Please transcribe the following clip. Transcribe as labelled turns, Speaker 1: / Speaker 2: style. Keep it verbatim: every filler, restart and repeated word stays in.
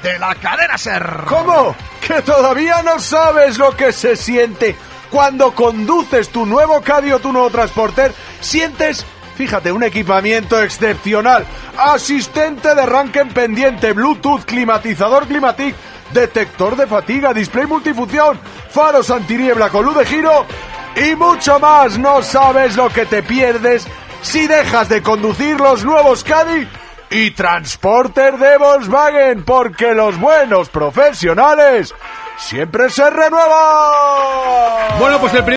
Speaker 1: de la cadena SER.
Speaker 2: ¿Cómo? ¿Que todavía no sabes lo que se siente cuando conduces tu nuevo Caddy o tu nuevo Transporter? Sientes, fíjate, un equipamiento excepcional. Asistente de arranque en pendiente, Bluetooth, climatizador Climatic, detector de fatiga, display multifunción, faros antiniebla con luz de giro y mucho más. No sabes lo que te pierdes si dejas de conducir los nuevos Caddy y Transporter de Volkswagen, porque los buenos profesionales siempre se renuevan.
Speaker 3: Bueno, pues el